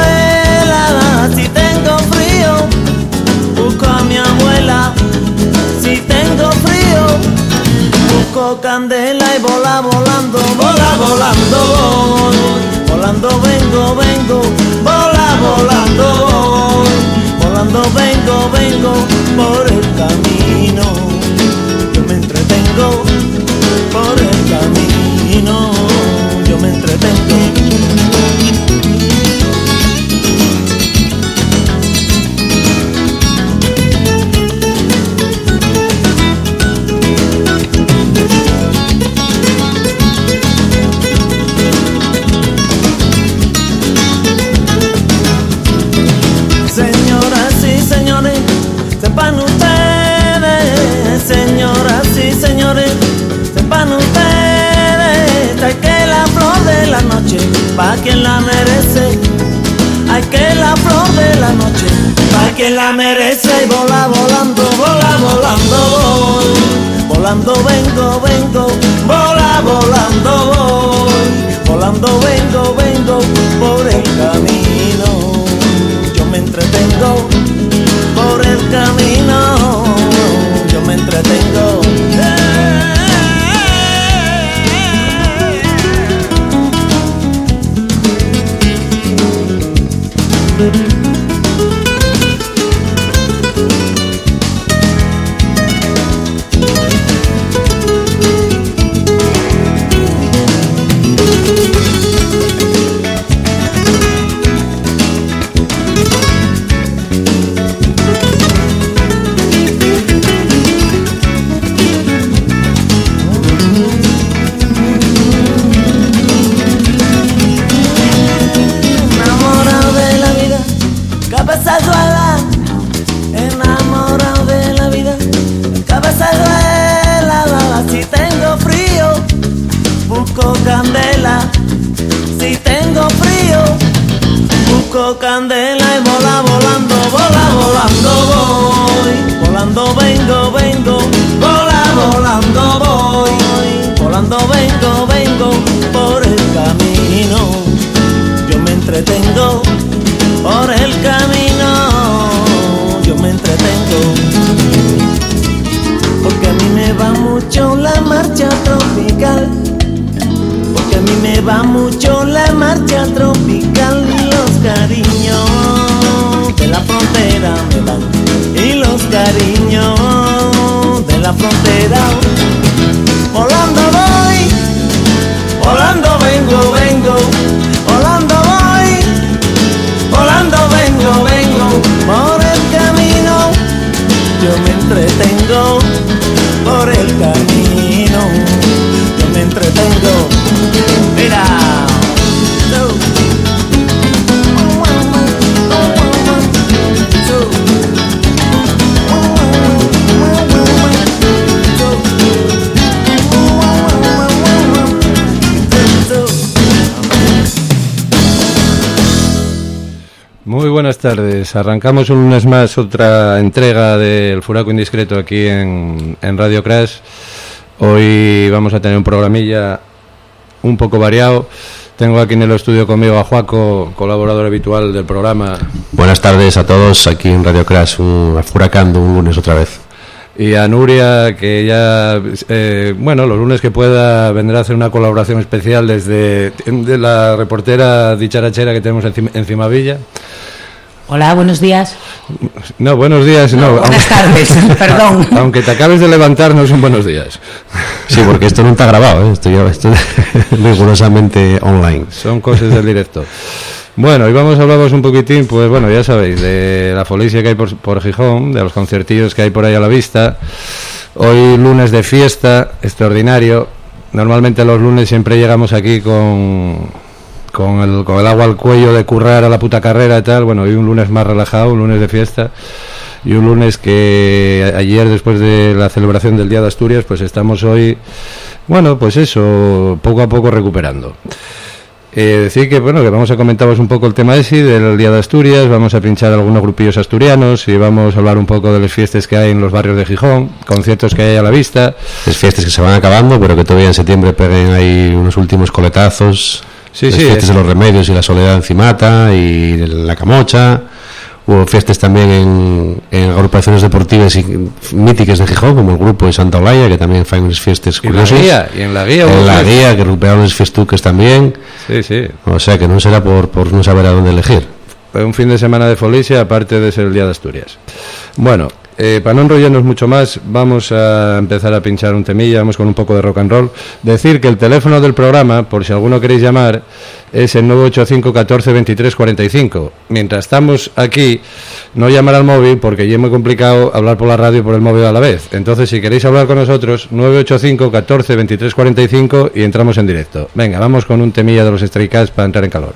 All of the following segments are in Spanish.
vela. Si tengo frío, busco a mi abuela. Si tengo frío, busco candela y vola volando, vola volando voy. Volando vengo, vengo, vola volando voy. Volando vengo, vengo por el camino. Yo me entretengo por el camino. Yo me entretengo. Señoras y señores, sepan ustedes, señoras y señores, sepan ustedes, hay que la flor de la noche, pa' quien la merece, hay que la flor de la noche, pa' quien la merece, y vola volando, vola volando voy, volando vengo, vengo, vola volando voy, volando vengo, vengo por el camino. Me entretengo por el camino, yo me entretengo. Enamorado de la vida, cabeza duela. Si tengo frío, busco candela. Si tengo frío, busco candela y vola volando, vola volando voy. Volando vengo, vengo, vola volando voy. Volando vengo, vengo por el camino. Yo me entretengo por el camino, yo me entretengo, porque a mí me va mucho la marcha tropical, porque a mí me va mucho la marcha tropical, y los cariños de la frontera me van, y los cariños de la frontera, volando voy, volando vengo, vengo, volando voy, volando vengo, vengo por el camino, yo me entretengo por el camino, yo me entretengo, mira. Muy buenas tardes. Arrancamos un lunes más otra entrega del Furaco Indiscreto aquí en Radio Crash. Hoy vamos a tener un programilla un poco variado. Tengo aquí en el estudio conmigo a Juaco, colaborador habitual del programa. Buenas tardes a todos aquí en Radio Crash, furacando un lunes otra vez. Y a Nuria, que ya, los lunes que pueda vendrá a hacer una colaboración especial de la reportera dicharachera que tenemos en Cimavilla. Hola, buenos días. No, buenos días, no. Buenas tardes, perdón. Aunque te acabes de levantar, no son buenos días. Sí, porque esto no está grabado, esto es rigurosamente online. Son cosas del directo. Bueno, y vamos a hablaros un poquitín, pues bueno, ya sabéis, de la folicia que hay por Gijón, de los conciertillos que hay por ahí a la vista. Hoy lunes de fiesta, extraordinario. Normalmente los lunes siempre llegamos aquí con el agua al cuello de currar a la puta carrera y tal. Bueno, hoy un lunes más relajado, un lunes de fiesta. Y un lunes que ayer, después de la celebración del Día de Asturias, pues estamos hoy, bueno, pues eso, poco a poco recuperando. Decir que bueno, que vamos a comentaros un poco el tema ese del Día de Asturias, vamos a pinchar algunos grupillos asturianos y vamos a hablar un poco de las fiestas que hay en los barrios de Gijón, conciertos que hay a la vista. Las fiestas que se van acabando, pero que todavía en septiembre peguen ahí unos últimos coletazos. Sí, las sí, fiestas de los Remedios y la Soledad Encimata y la Camocha. Hubo fiestas también en agrupaciones deportivas y míticas de Gijón, como el grupo de Santa Olaya, que también fai unas fiestas curiosas. Y en la guía en la guía, que recuperaron los fiestuques también. Sí, sí. O sea que non será por non saber a dónde elegir. Fue un fin de semana de Folicia, aparte de ser el Día de Asturias. Bueno, para no enrollarnos mucho más, vamos a empezar a pinchar un temilla, vamos con un poco de rock and roll. Decir que el teléfono del programa, por si alguno queréis llamar, es el 985 14 23 45. Mientras estamos aquí, no llamar al móvil porque ya es muy complicado hablar por la radio y por el móvil a la vez. Entonces, si queréis hablar con nosotros, 985 14 23 45 y entramos en directo. Venga, vamos con un temilla de los Stray Cats para entrar en calor.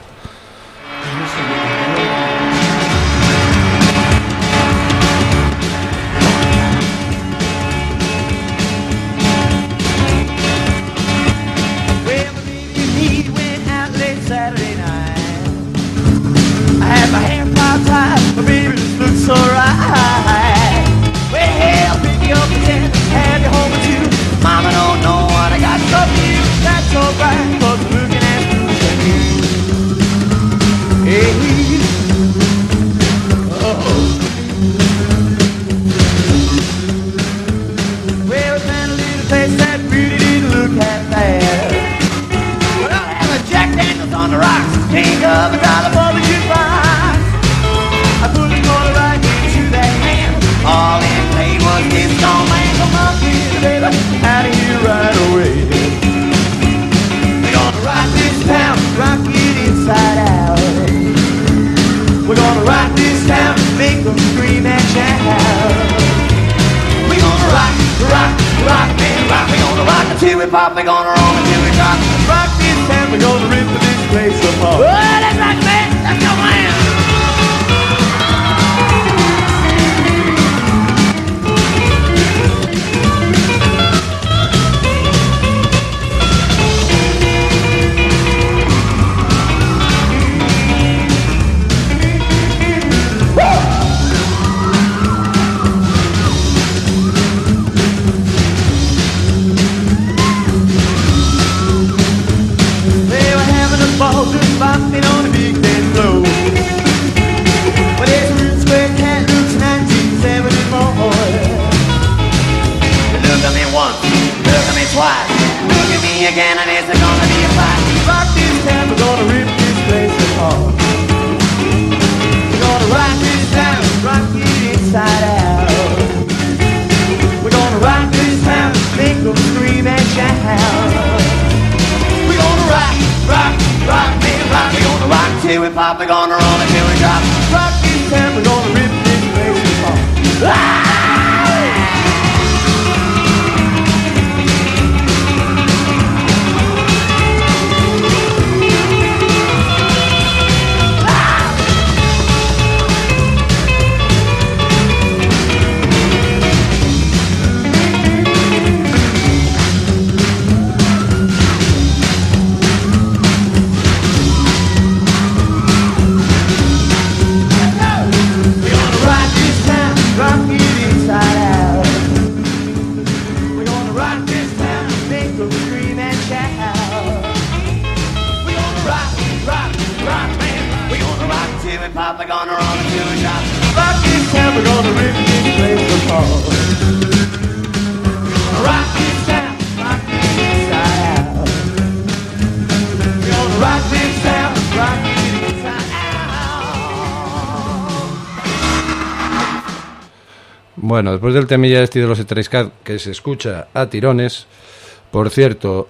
Bueno, después del temilla este de los Stray Cats, que se escucha a tirones. Por cierto,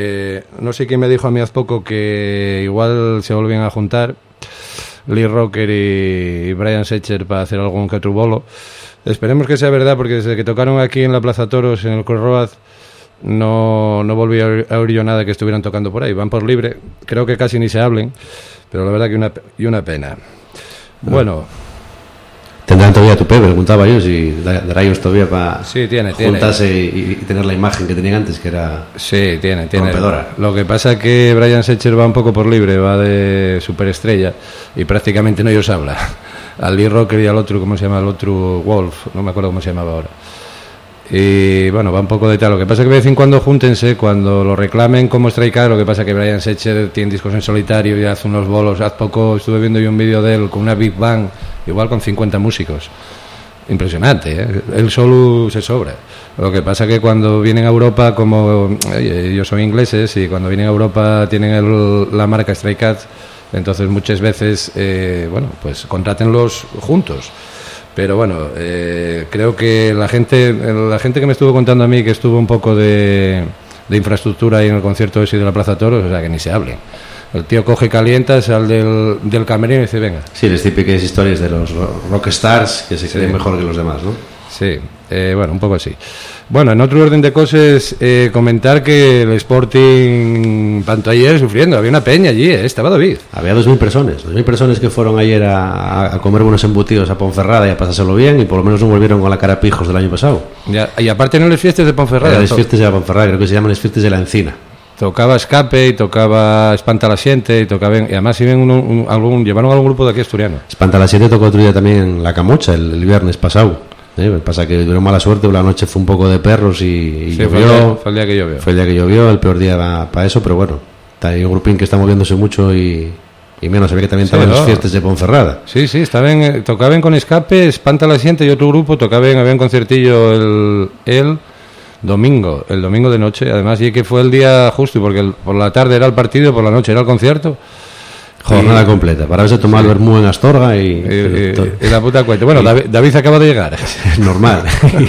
no sé quién me dijo a mí hace poco que igual se volvían a juntar Lee Rocker y Brian Setzer para hacer algún que otro bolo. Esperemos que sea verdad, porque desde que tocaron aquí en la Plaza Toros, en el Crossroad, no volví a oír yo nada que estuvieran tocando por ahí. Van por libre, creo que casi ni se hablen, pero la verdad que una pena. Bueno, tendrán todavía tu Pepe, preguntaba yo si dará ellos todavía para juntarse tiene. Y tener la imagen que tenían antes, que era tiene rompedora. Lo que pasa es que Brian Setzer va un poco por libre, va de superestrella y prácticamente no ellos habla. Al Lee Rocker y al otro, ¿cómo se llama? El otro Wolf, no me acuerdo cómo se llamaba ahora. Y bueno, va un poco de tal. Lo que pasa es que de vez en cuando júntense, cuando lo reclamen como Stray. Lo que pasa es que Brian Setzer tiene discos en solitario y hace unos bolos. Hace poco estuve viendo yo un vídeo de él con una Big Bang, igual con 50 músicos. Impresionante, ¿eh? Él solo se sobra. Lo que pasa es que cuando vienen a Europa, como ellos son ingleses, y cuando vienen a Europa tienen la marca Stray Cats, entonces muchas veces, bueno, pues contrátenlos juntos. Pero bueno, creo que la gente que me estuvo contando a mí que estuvo un poco de infraestructura ahí en el concierto ese de la Plaza Toros, o sea, que ni se hablen. El tío coge, calienta, sale del camerino y dice, venga. Sí, las típicas historias de los rockstars que se creen mejor que los demás, ¿no? Sí, bueno, un poco así. Bueno, en otro orden de cosas, comentar que el Sporting Pantallero sufriendo, había una peña allí, estaba David. Había 2.000 personas que fueron ayer a comer buenos embutidos a Ponferrada y a pasárselo bien, y por lo menos no volvieron con la cara pijos del año pasado. Y aparte no les fiestas de Ponferrada. Las fiestas de la Ponferrada, creo que se llaman las fiestas de la Encina. Tocaba Escape y tocaba Espanta la Siente y tocaban, y además llevaron algún grupo de aquí asturiano. Espanta la Siente tocó otro día también en La Camocha el viernes pasado. Pasa que tuvieron mala suerte, la noche fue un poco de perros y sí, llovió. Fue el día que llovió. Fue el día que llovió, el peor día para eso, pero bueno, hay un grupín que está moviéndose mucho y menos, se ve que también estaban las fiestas de Ponferrada. Sí, tocaban con Escape, Espanta la Siente y otro grupo, había un conciertillo el domingo de noche, además, y que fue el día justo, porque por la tarde era el partido, por la noche era el concierto. Jornada completa, para verse tomar el vermú en Astorga y la puta cuenta. Bueno, David acaba de llegar. Es normal.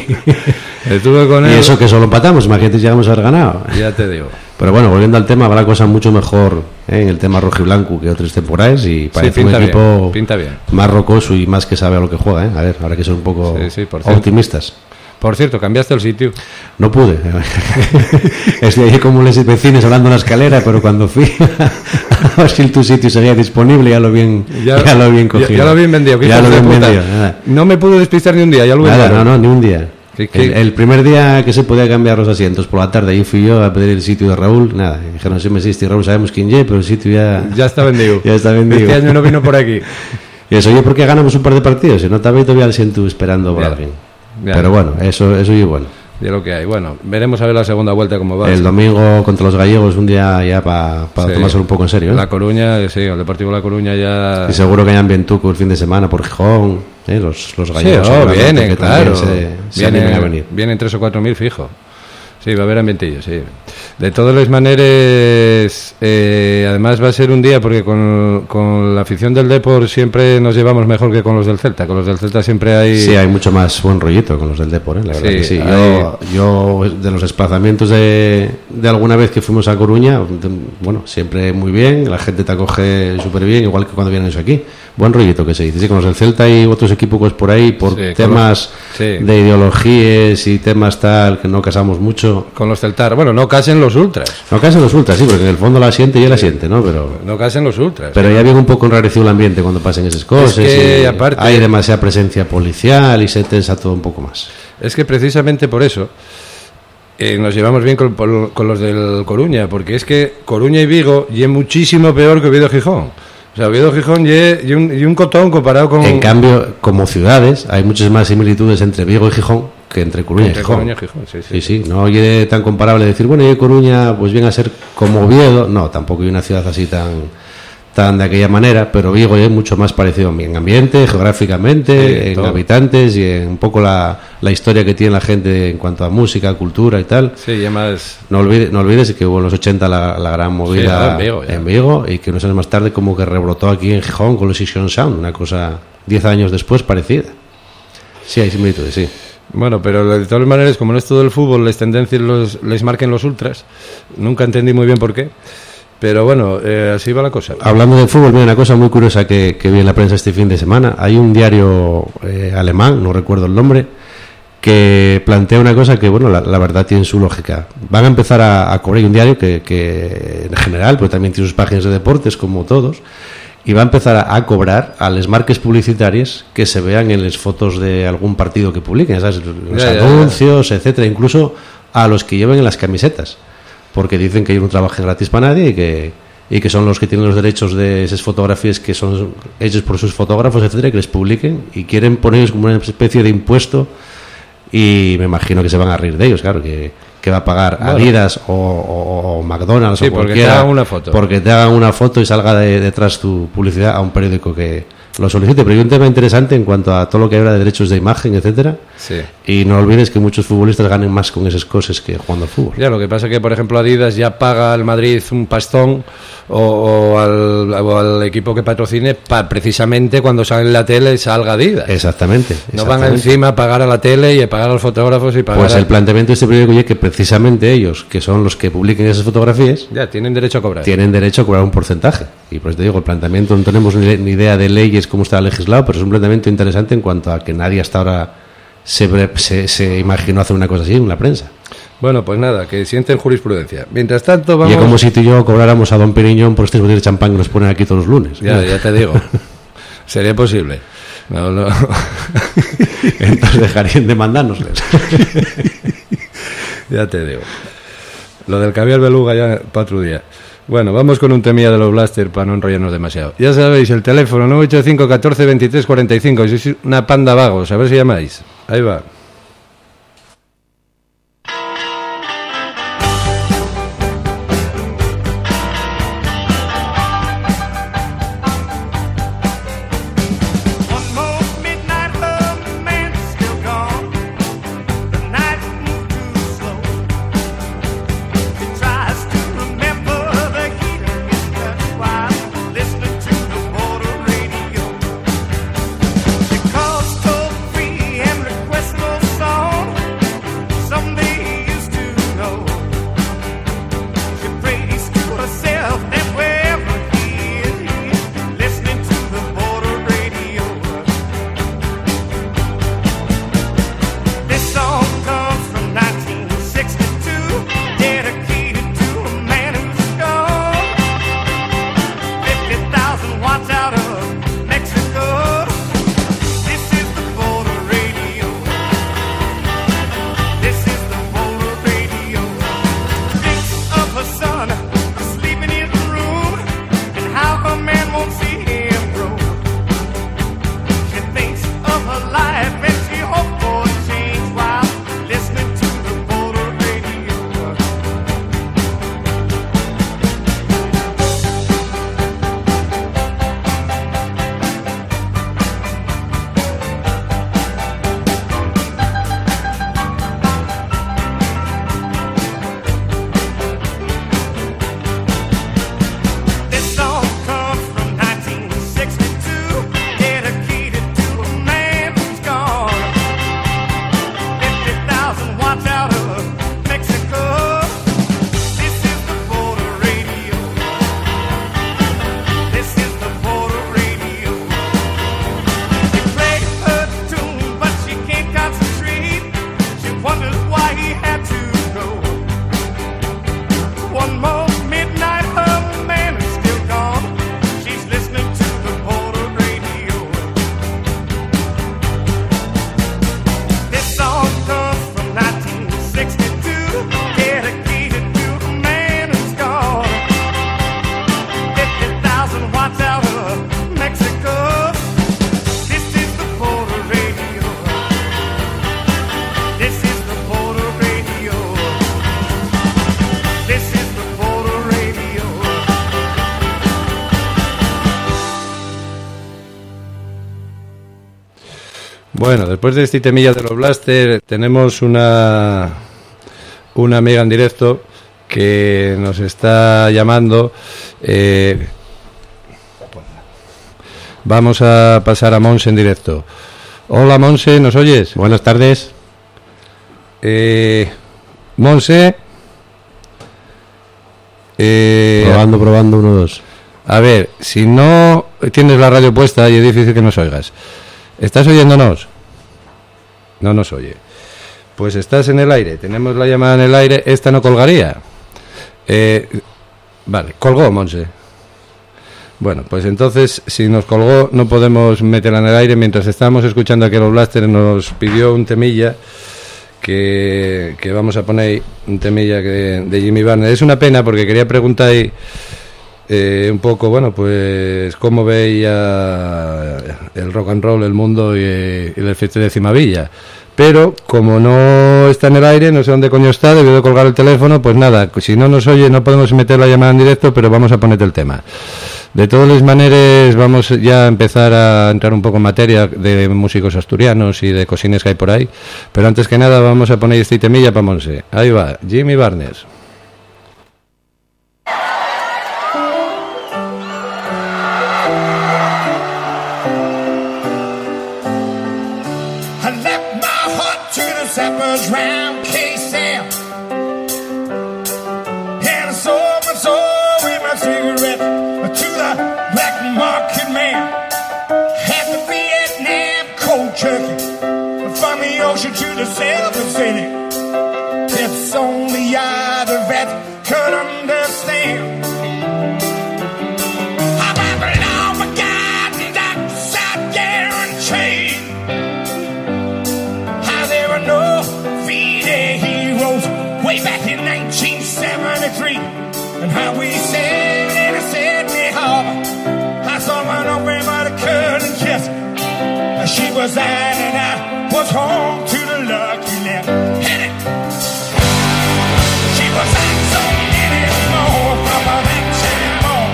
Estuve con él. Y eso que solo empatamos, imagínate si llegamos a haber ganado. Ya te digo. Pero bueno, volviendo al tema, va la cosa mucho mejor en el tema rojiblanco que otras temporadas, y parece un equipo pinta bien. Más rocoso y más que sabe a lo que juega. A ver, habrá que ser un poco optimistas. Por cierto, cambiaste el sitio. No pude. Estoy ahí como los vecinos hablando en la escalera, pero cuando fui a ver si tu sitio seguía disponible, ya lo bien cogido. Ya lo bien vendido. Ya lo bien vendido. No me pude despistar ni un día, ya lo vendieron. No, ni un día. El primer día que se podía cambiar los asientos por la tarde, ahí fui yo a pedir el sitio de Raúl. Nada, dijeron, sí me existe Raúl, sabemos quién es, pero el sitio ya está vendido. Ya está vendido. Este año no vino por aquí. Y eso, oye, porque ganamos un par de partidos, si no también todavía lo siento esperando por alguien. Pero bueno, eso es bueno. De lo que hay. Bueno, veremos a ver la segunda vuelta cómo va. El domingo contra los gallegos, un día ya para tomárselo un poco en serio. La Coruña, sí, el Deportivo La Coruña ya. Y seguro que hayan bien tuco el fin de semana por Gijón. Los gallegos. Sí, vienen, claro. Vienen 3 o 4 mil fijo. Sí, va a haber ambientillo, sí. De todas las maneras, además va a ser un día, porque con la afición del Depor siempre nos llevamos mejor que con los del Celta. Con los del Celta siempre hay... Sí, hay mucho más buen rollito con los del Depor, la verdad que sí. Yo de los desplazamientos de alguna vez que fuimos a Coruña, bueno, siempre muy bien, la gente te acoge súper bien, igual que cuando vienen ellos aquí. Buen rollito que se dice. Sí, con los del Celta y otros equipos por ahí, por temas de ideologías y temas tal, que no casamos mucho. Con los Celtar, bueno, no casen los ultras. No casen los ultras, sí, porque en el fondo la siente y él la siente, ¿no? Pero no casen los ultras. Pero ya viene un poco enrarecido el ambiente cuando pasen esas cosas. Es que, aparte, hay demasiada presencia policial y se tensa todo un poco más. Es que precisamente por eso nos llevamos bien con los del Coruña, porque es que Coruña y Vigo y es muchísimo peor que Oviedo Gijón. O sea, Oviedo Gijón y un cotón comparado con... En cambio, como ciudades, hay muchas más similitudes entre Vigo y Gijón que entre Coruña y Gijón. Sí, no oye tan comparable decir, bueno, y Coruña pues viene a ser como Oviedo. No, tampoco hay una ciudad así tan de aquella manera, pero Vigo es mucho más parecido en ambiente, geográficamente, en todo. Habitantes y en un poco la historia que tiene la gente en cuanto a música, cultura y tal. Sí, y además... No olvides que hubo en los 80 la gran movida en Vigo, y que unos años más tarde como que rebrotó aquí en Gijón con los Session Sound, una cosa 10 años después parecida. Sí, hay similitudes, sí. Bueno, pero de todas maneras, como en esto del fútbol las tendencias les marquen los ultras, nunca entendí muy bien por qué. Pero bueno, así va la cosa. Hablando de fútbol, mira, una cosa muy curiosa que vi en la prensa este fin de semana. Hay un diario alemán, no recuerdo el nombre, que plantea una cosa que, bueno, la verdad tiene su lógica. Van a empezar a cobrar un diario que en general, pues también tiene sus páginas de deportes, como todos, y va a empezar a cobrar a las marcas publicitarias que se vean en las fotos de algún partido que publiquen, ¿sabes? Los anuncios, etcétera, incluso a los que lleven en las camisetas, porque dicen que ellos no trabajan gratis para nadie y que son los que tienen los derechos de esas fotografías que son hechas por sus fotógrafos, etcétera, que les publiquen, y quieren ponerles como una especie de impuesto y me imagino que se van a reír de ellos, claro, que va a pagar Adidas o McDonald's sí, o porque cualquiera, te hagan una foto. porque te hagan una foto y salga detrás tu publicidad a un periódico que lo solicite. Pero hay un tema interesante en cuanto a todo lo que habla de derechos de imagen, etcétera. Sí. Y no olvides que muchos futbolistas ganen más con esas cosas que jugando al fútbol. Ya, lo que pasa es que, por ejemplo, Adidas ya paga al Madrid un pastón o al equipo que patrocine precisamente cuando sale en la tele salga Adidas. Exactamente. No van encima a pagar a la tele y a pagar a los fotógrafos y pagar Pues el planteamiento de este periódico es que precisamente ellos, que son los que publiquen esas fotografías, ya tienen derecho a cobrar. Tienen derecho a cobrar un porcentaje. Y por eso te digo, el planteamiento, no tenemos ni idea de leyes, cómo está legislado, pero es un planteamiento interesante en cuanto a que nadie hasta ahora se imaginó hacer una cosa así en la prensa. Bueno, pues nada, que sienten jurisprudencia. Mientras tanto, vamos... Y es como si tú y yo cobráramos a Don Periñón por este botella de champán que nos ponen aquí todos los lunes. Ya te digo. Sería posible. No. Entonces dejarían de mandárnosles. Ya te digo. Lo del caviar beluga ya para otro día. Bueno, vamos con un temilla de los Blaster para no enrollarnos demasiado. Ya sabéis, el teléfono 985 14 23 45. Si sois una panda vagos, a ver si llamáis. Ahí va. Bueno, después de este temilla de los Blaster, tenemos una amiga en directo que nos está llamando. Vamos a pasar a Monse en directo. Hola, Monse, ¿nos oyes? Buenas tardes. Monse. Probando, 1, 2. A ver, si no tienes la radio puesta y es difícil que nos oigas. ¿Estás oyéndonos? No nos oye. Pues estás en el aire, tenemos la llamada en el aire. Esta no colgaría. Vale, colgó, Monse. Bueno, pues entonces, si nos colgó, no podemos meterla en el aire. Mientras estábamos escuchando aquí a los Blaster, nos pidió un temilla que vamos a poner, un temilla de Jimmy Barnes. Es una pena porque quería preguntar un poco, bueno, pues cómo veía el rock and roll, el mundo y el Fiesta de Cimavilla. pero como no está en el aire, no sé dónde coño está, debió de colgar el teléfono, pues nada, si no nos oye no podemos meter la llamada en directo, pero vamos a ponerte el tema. De todas las maneras, vamos ya a empezar a entrar un poco en materia de músicos asturianos y de cosines que hay por ahí, pero antes que nada vamos a poner este temilla para Monse. Ahí va, Jimmy Barnes. Sappers round KSL, and I sold my soul with my cigarette to the black market man. Had the Vietnam cold turkey from the ocean to the Silver City. It's only other vet could understand. I'm Babylon, my God, that's I guarantee. No V-Day heroes way back in 1973, and how we sailed in a Sydney harbor. I saw one open by the curtain kiss. She was out and I was home to the lucky left. Hit it. She was out so many more from that time on.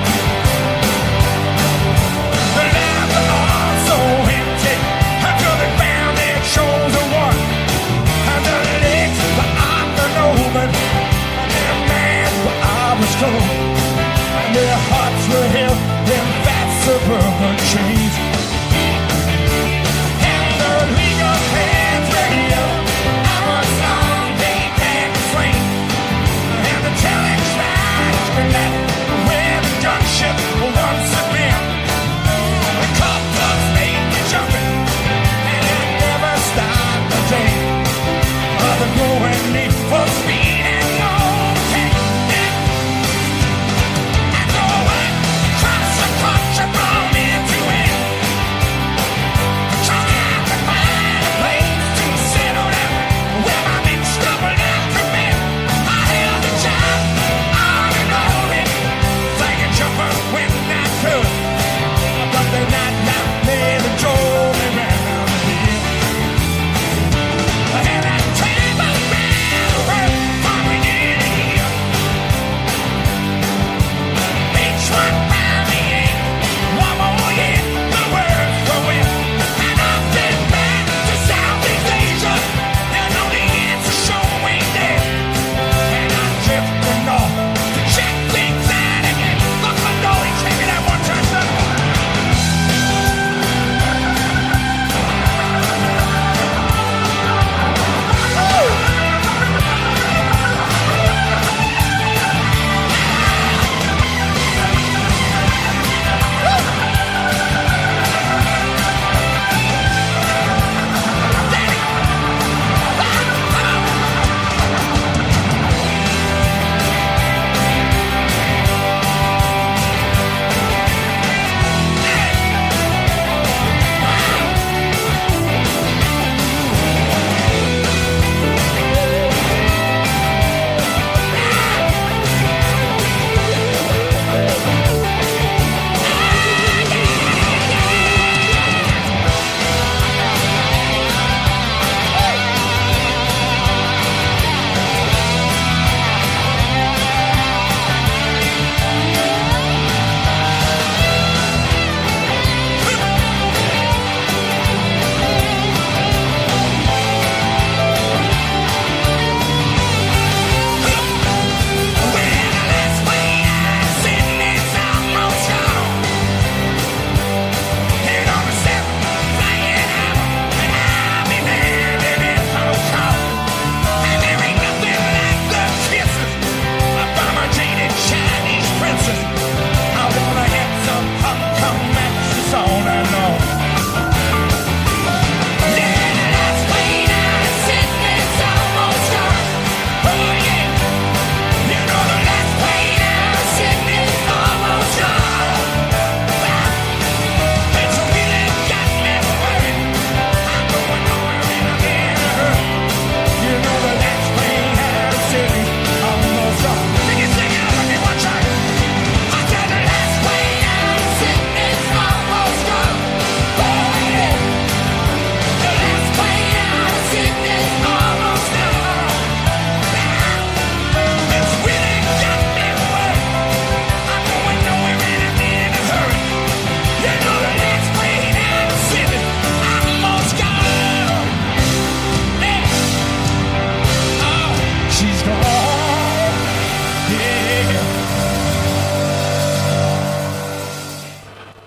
The lives are all so empty until they found their chosen one. The legs were up and over, and their minds were always cold, and their hearts were held in that suburban chains. And the legal hands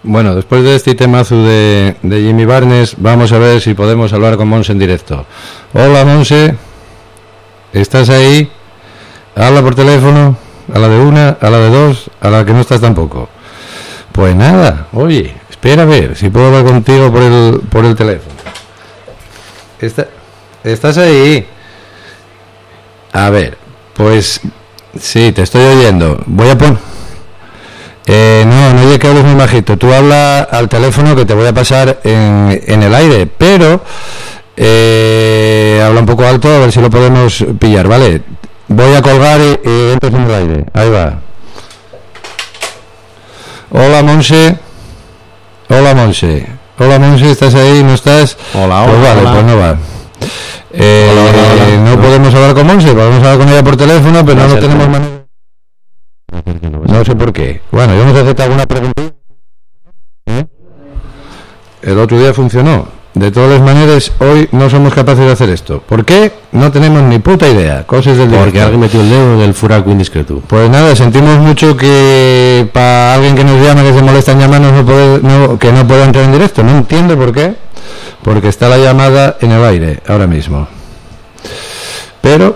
Bueno, después de este temazo de Jimmy Barnes, vamos a ver si podemos hablar con Monse en directo. Hola, Monse. ¿Estás ahí? Habla por teléfono. A la de una, a la de dos, a la que no estás tampoco. Pues nada, oye, espera a ver si puedo hablar contigo por el teléfono. ¿Estás ahí? A ver, pues sí, te estoy oyendo. Voy a poner... no oye que hables muy bajito. Tú habla al teléfono que te voy a pasar en el aire, pero habla un poco alto a ver si lo podemos pillar, ¿vale? Voy a colgar y entras en el aire. Ahí va. Hola, Monse. Hola, Monse. Hola, Monse, ¿estás ahí? ¿No estás? Hola, pues vale, hola. pues no va. Hola. No podemos hablar con Monse, podemos hablar con ella por teléfono, pero no tenemos manera. No sé por qué. Bueno, yo hemos aceptado alguna pregunta. El otro día funcionó. De todas las maneras, hoy no somos capaces de hacer esto. ¿Por qué? No tenemos ni puta idea. Cosas del directo. Porque alguien metió el dedo en el furaco indiscreto. Pues nada, sentimos mucho que para alguien que nos llama, que se molesta en llamarnos, que no pueda entrar en directo. No entiendo por qué. Porque está la llamada en el aire ahora mismo. Pero,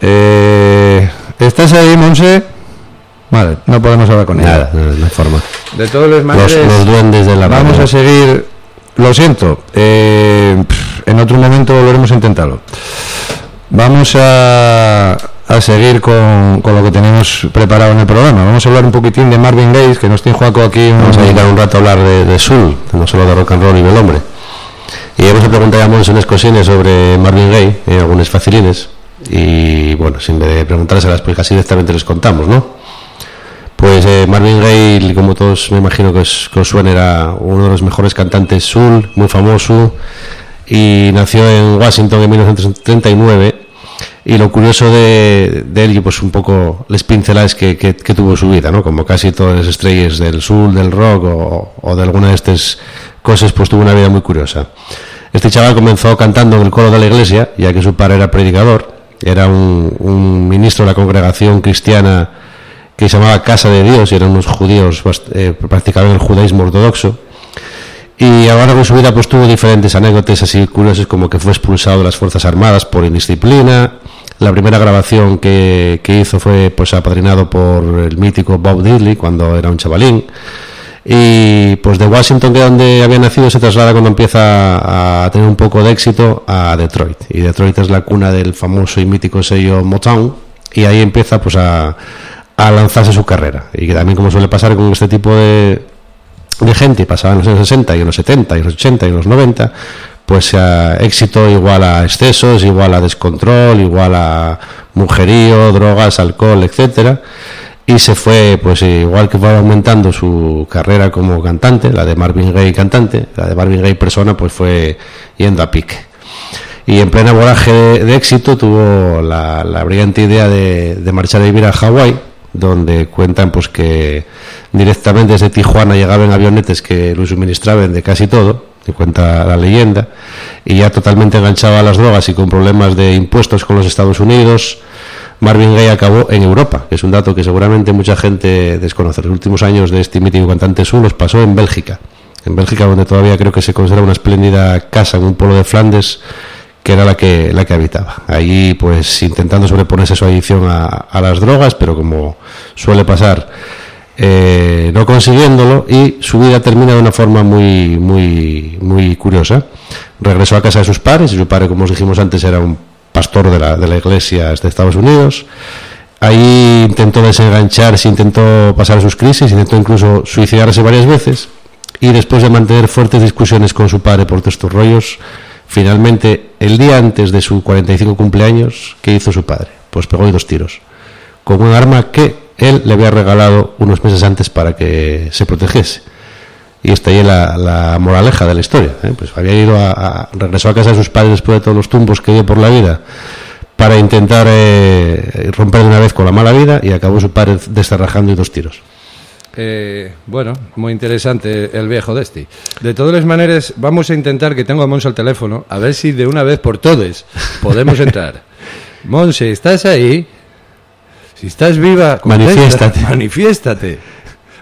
¿estás ahí, Monse? Vale, no podemos hablar con ella. Nada, no hay forma. De todas las maneras, los duendes de la vamos radio. a seguir. Lo siento, en otro momento volveremos a intentarlo. Vamos a seguir con lo que tenemos preparado en el programa. Vamos a hablar un poquitín de Marvin Gaye, que nos tiene Joaco aquí. Vamos a dedicar un rato a hablar de soul, no solo de rock and roll y del hombre. Y hemos preguntado a Monse unas cosines sobre Marvin Gaye, algunas facilines. Y bueno, sin preguntárselas, pues casi directamente les contamos, ¿no? Pues Marvin Gaye, como todos me imagino que os suena, era uno de los mejores cantantes soul, muy famoso, y nació en Washington en 1939. Y lo curioso de él, y pues un poco les pinceladas que tuvo su vida, ¿no? Como casi todas las estrellas del soul, del rock o de alguna de estas cosas, pues tuvo una vida muy curiosa. Este chaval comenzó cantando en el coro de la iglesia, ya que su padre era predicador, era un ministro de la congregación cristiana que se llamaba Casa de Dios, y eran unos judíos, practicaban el judaísmo ortodoxo. Y a lo largo de su vida pues tuvo diferentes anécdotas así curiosas, como que fue expulsado de las Fuerzas Armadas por indisciplina. La primera grabación que hizo fue pues apadrinado por el mítico Bob Dylan cuando era un chavalín. Y pues de Washington, que es donde había nacido, se traslada cuando empieza a tener un poco de éxito a Detroit. Y Detroit es la cuna del famoso y mítico sello Motown, y ahí empieza pues a lanzarse su carrera. Y que también, como suele pasar con este tipo de gente, pasaba en los años 60 y en los 70 y en los 80 y en los 90, pues éxito igual a excesos, igual a descontrol, igual a mujerío, drogas, alcohol, etcétera. Y se fue, pues igual que fue aumentando su carrera como cantante, la de Marvin Gaye cantante, la de Marvin Gaye persona, pues fue yendo a pique. Y en plena voraje de éxito tuvo la brillante idea de marchar a vivir a Hawái, donde cuentan pues que directamente desde Tijuana llegaban avionetes que lo suministraban de casi todo, que cuenta la leyenda, y ya totalmente enganchado a las drogas y con problemas de impuestos con los Estados Unidos, Marvin Gaye acabó en Europa, que es un dato que seguramente mucha gente desconoce. Los últimos años de este mítico cantante soul los pasó en Bélgica, donde todavía creo que se conserva una espléndida casa en un pueblo de Flandes, que era la que habitaba. Allí pues intentando sobreponerse su adicción a las drogas, pero como suele pasar, no consiguiéndolo, y su vida termina de una forma muy, muy, muy curiosa. Regresó a casa de sus padres, y su padre, como os dijimos antes, era un pastor de la iglesia de Estados Unidos. Ahí intentó desengancharse, intentó pasar sus crisis, intentó incluso suicidarse varias veces, y después de mantener fuertes discusiones con su padre por todos estos rollos, finalmente, el día antes de su 45 cumpleaños, ¿qué hizo su padre? Pues pegó 2 tiros con un arma que él le había regalado unos meses antes para que se protegiese. Y esta ahí es la moraleja de la historia, ¿eh? Pues había ido regresó a casa de sus padres después de todos los tumbos que dio por la vida para intentar romper de una vez con la mala vida, y acabó su padre descerrajando 2 tiros. Bueno, muy interesante el viejo de este. De todas las maneras, vamos a intentar, que tengo a Monse al teléfono, a ver si de una vez por todas podemos entrar. Monse, ¿estás ahí? Si estás viva, manifiéstate. Manifiéstate.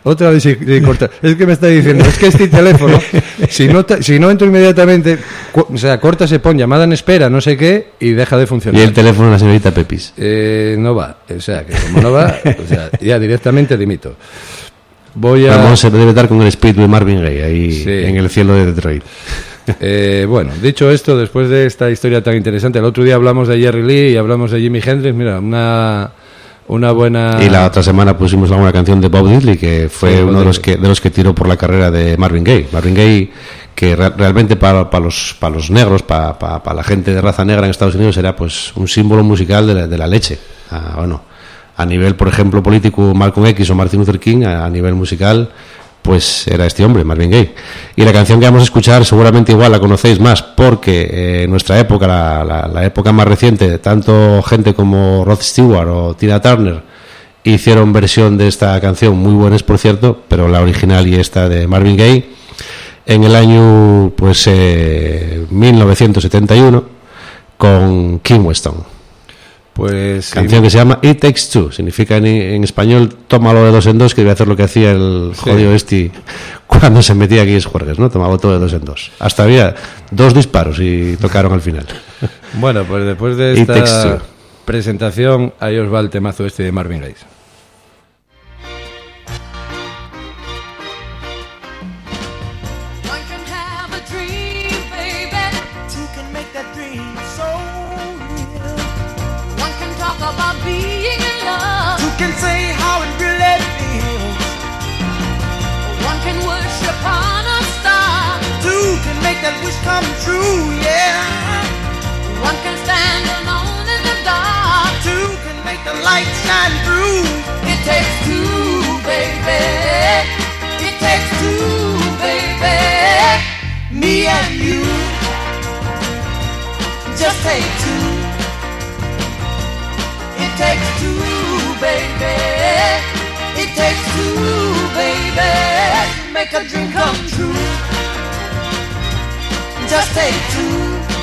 Otra vez y corta. Es que me está diciendo, es que este teléfono, si no entro inmediatamente, o sea, corta, se pone llamada en espera, no sé qué, y deja de funcionar. Y el teléfono de la señorita Pepis. No va, o sea, que como no va, o sea, ya directamente dimito. Ramón se debe dar con el espíritu de Marvin Gaye ahí Sí. en el cielo de Detroit. Bueno, dicho esto, después de esta historia tan interesante, el otro día hablamos de Jerry Lee y hablamos de Jimi Hendrix, mira, una buena... Y la otra semana pusimos alguna canción de Bob Diddley, que fue Sí, uno Bob de los que tiró por la carrera de Marvin Gaye. Marvin Gaye, que realmente para los negros, para la gente de raza negra en Estados Unidos, era pues un símbolo musical de la leche. A nivel, por ejemplo, político, Malcolm X o Martin Luther King, a nivel musical, pues era este hombre, Marvin Gaye. Y la canción que vamos a escuchar seguramente igual la conocéis más, porque en nuestra época, la época más reciente, tanto gente como Rod Stewart o Tina Turner hicieron versión de esta canción, muy buenas por cierto, pero la original y esta de Marvin Gaye, en el año 1971, con Kim Weston. Pues Canción que se llama It Takes Two, significa en español tómalo de dos en dos, que debe hacer lo que hacía el jodido cuando se metía aquí en juergues, ¿no? Tomaba todo de dos en dos. Hasta había 2 disparos y tocaron al final. Bueno, pues después de It Takes esta Two. presentación, ahí os va el temazo este de Marvin Gaye. One can have a dream, baby. Two can make that dream so real. One can talk about being in love. Two can say how it really feels. One can worship on a star. Two can make that wish come true, yeah. One can stand alone in the dark. Two can make the light shine through. It takes two, baby. It takes two, baby. Me and you, just take two. It takes two, baby. It takes two, baby. Make a dream come true. Just take two.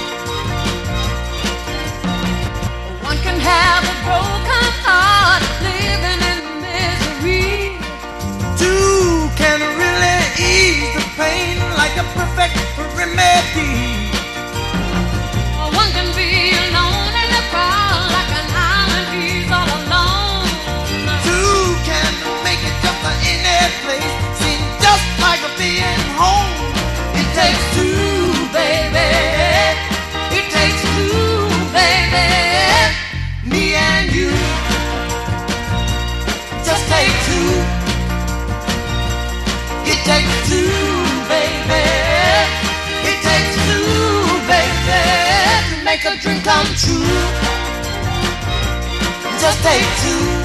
One can have a broken heart, living in misery. Two can really ease the pain like a perfect remedy. One can be alone in a crowd like an island, he's all alone. Two can make it just in a place, seem just like being home. It takes two, baby. It takes two, baby. Me and you, just take two. It takes two, baby. It takes two, baby, to make a dream come true. Just take two.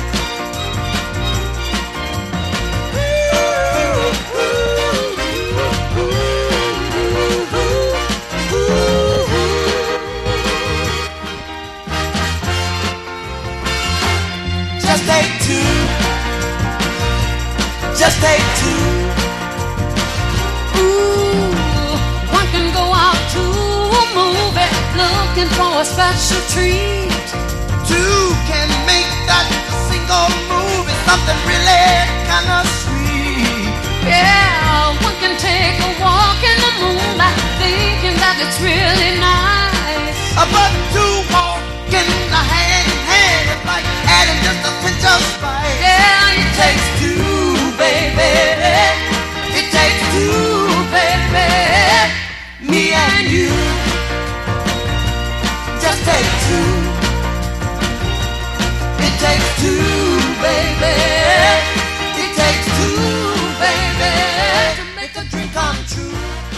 Just take two. Just take two. Ooh, one can go out to a movie looking for a special treat. Two can make that single move. It's something really kind of sweet. Yeah, one can take a walk in the moonlight thinking that it's really nice. But two walking hand in hand, it's like adding just a pinch of spice. Yeah, it takes Two, baby. It takes two, baby. Me and you. Just take two. It takes two, baby. It takes two, baby, to make a dream come true.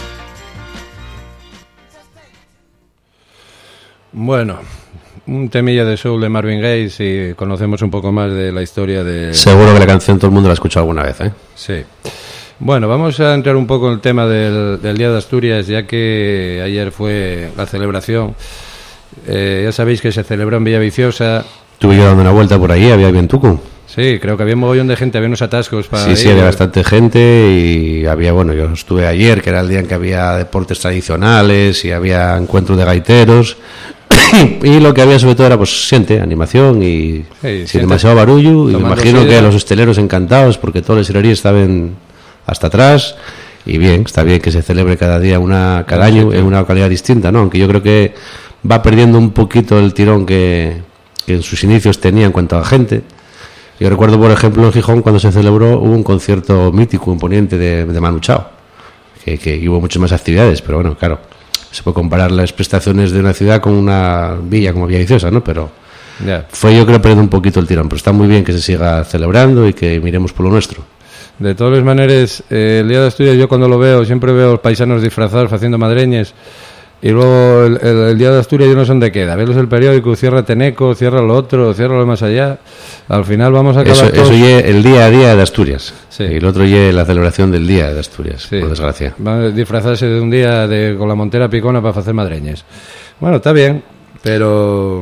Bueno, un temilla de soul de Marvin Gaye, si conocemos un poco más de la historia de... Seguro que la canción todo el mundo la ha escuchado alguna vez, ¿eh? Sí. Bueno, vamos a entrar un poco en el tema del Día de Asturias, ya que ayer fue la celebración. Ya sabéis que se celebró en Villaviciosa. Estuve yo dando una vuelta por ahí, había vientuco. Sí, creo que había un mogollón de gente, había unos atascos para Sí, ir. sí, había bastante gente y había, bueno, yo estuve ayer, que era el día en que había deportes tradicionales y había encuentros de gaiteros Y lo que había sobre todo era pues gente, animación y sin demasiado barullo. Y me imagino que los hosteleros encantados porque todas las hostelerías estaban hasta atrás. Y bien, está bien que se celebre cada año en una localidad distinta, ¿no? Aunque yo creo que va perdiendo un poquito el tirón que en sus inicios tenía en cuanto a gente. Yo recuerdo, por ejemplo, en Gijón, cuando se celebró, hubo un concierto mítico, imponente de Manu Chao, que hubo muchas más actividades, pero bueno, claro, se puede comparar las prestaciones de una ciudad con una villa como Villaviciosa, ¿no? Pero fue, yo creo, perdiendo un poquito el tirón, pero está muy bien que se siga celebrando y que miremos por lo nuestro. De todas maneras, el Día de Asturias, yo cuando lo veo, siempre veo a los paisanos disfrazados haciendo madreñes. Y luego el Día de Asturias yo no sé dónde queda. Verlos el periódico, cierra Teneco, cierra lo otro, cierra lo más allá. Al final vamos a acabar eso es el día a día de Asturias. Sí. Y el otro es la celebración del Día de Asturias, por desgracia. Van a disfrazarse de un día con la montera picona para hacer madreñes. Bueno, está bien, pero...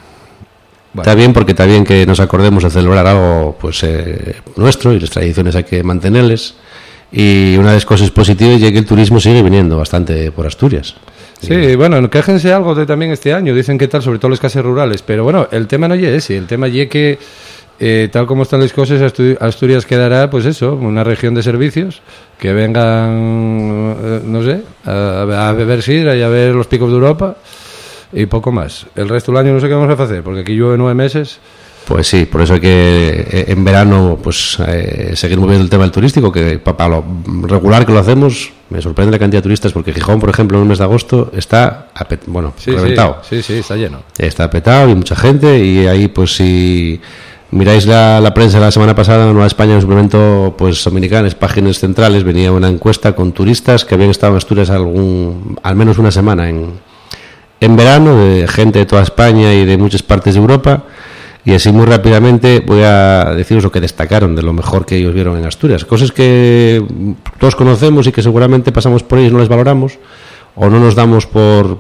Bueno. Está bien porque está bien que nos acordemos de celebrar algo pues nuestro y las tradiciones hay que mantenerles. Y una de las cosas positivas es que el turismo sigue viniendo bastante por Asturias. Sí, bueno, quéjense algo de también este año, dicen que tal, sobre todo las casas rurales, pero bueno, el tema no es ese, el tema es que tal como están las cosas, Asturias quedará, pues eso, una región de servicios, que vengan, no sé, a beber sidra y a ver los picos de Europa y poco más. El resto del año no sé qué vamos a hacer, porque aquí llueve 9 meses... Pues sí, por eso hay que en verano pues seguir moviendo el tema del turístico, que para lo regular que lo hacemos, me sorprende la cantidad de turistas, porque Gijón, por ejemplo, en el mes de agosto está reventado. Sí, está lleno. Está petado y mucha gente, y ahí pues si miráis la prensa de la semana pasada, en Nueva España, en el suplemento pues dominicanas, páginas centrales, venía una encuesta con turistas que habían estado en Asturias al menos una semana en verano, de gente de toda España y de muchas partes de Europa. Y así muy rápidamente voy a deciros lo que destacaron de lo mejor que ellos vieron en Asturias. Cosas que todos conocemos y que seguramente pasamos por ellos y no les valoramos, o no nos damos por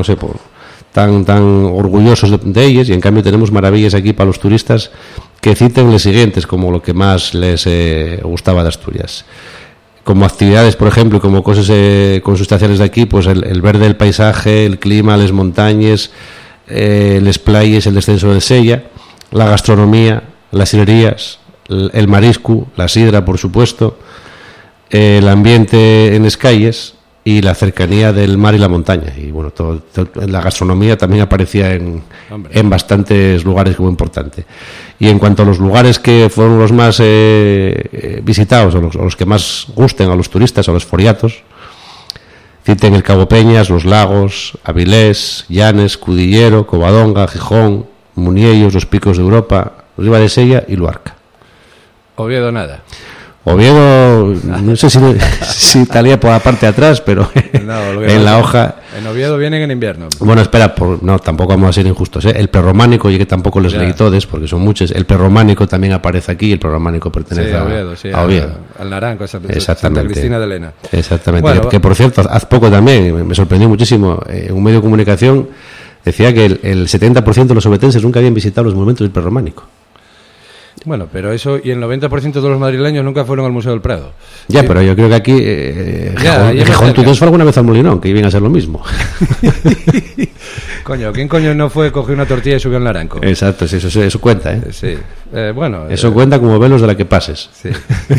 tan orgullosos de ellas, y en cambio tenemos maravillas aquí para los turistas que citen las siguientes como lo que más les gustaba de Asturias. Como actividades, por ejemplo, y como cosas consustanciales de aquí, pues el verde del paisaje, el clima, las montañas, las playas, el descenso del Sella, la gastronomía, las sidrerías, el marisco, la sidra, por supuesto, el ambiente en las calles y la cercanía del mar y la montaña. Y bueno, la gastronomía también aparecía en bastantes lugares como importante. Y en cuanto a los lugares que fueron los más visitados, o los que más gusten a los turistas, a los foriatos, citen el Cabo Peñas, Los Lagos, Avilés, Llanes, Cudillero, Covadonga, Gijón, Muniellos, los Picos de Europa, Riba de Sella y Luarca. Oviedo nada. Oviedo, no sé si talía por la parte de atrás, pero en la hoja... En Oviedo vienen en invierno. Bueno, espera, tampoco vamos a ser injustos, ¿eh? El prerrománico, y que tampoco les leí todos, porque son muchos. El prerrománico también aparece aquí, el prerrománico pertenece a Oviedo. Al Naranco, Exactamente. Santa Cristina de Elena. Exactamente. Bueno, que por cierto, hace poco también, me sorprendió muchísimo, un medio de comunicación decía que el 70% de los obetenses nunca habían visitado los monumentos del prerrománico. Bueno, pero eso, y el 90% de los madrileños nunca fueron al Museo del Prado. Ya, sí. Pero yo creo que aquí Gijón, tú fue alguna vez al Molinón, que viene a ser lo mismo. Coño, ¿quién coño no fue, cogió una tortilla y subió al Naranco? Exacto, sí, eso cuenta, ¿eh? Sí. Bueno. Eso cuenta como velos de la que pases. Sí.